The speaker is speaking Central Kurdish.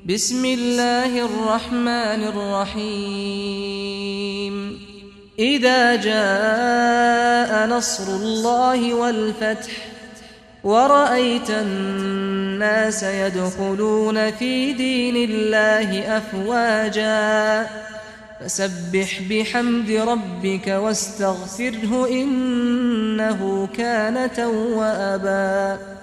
بسم الله الرحمن الرحيم إذا جاء نصر الله والفتح ورأيت الناس يدخلون في دين الله أفواجا فسبح بحمد ربك واستغفره إنه كان توابا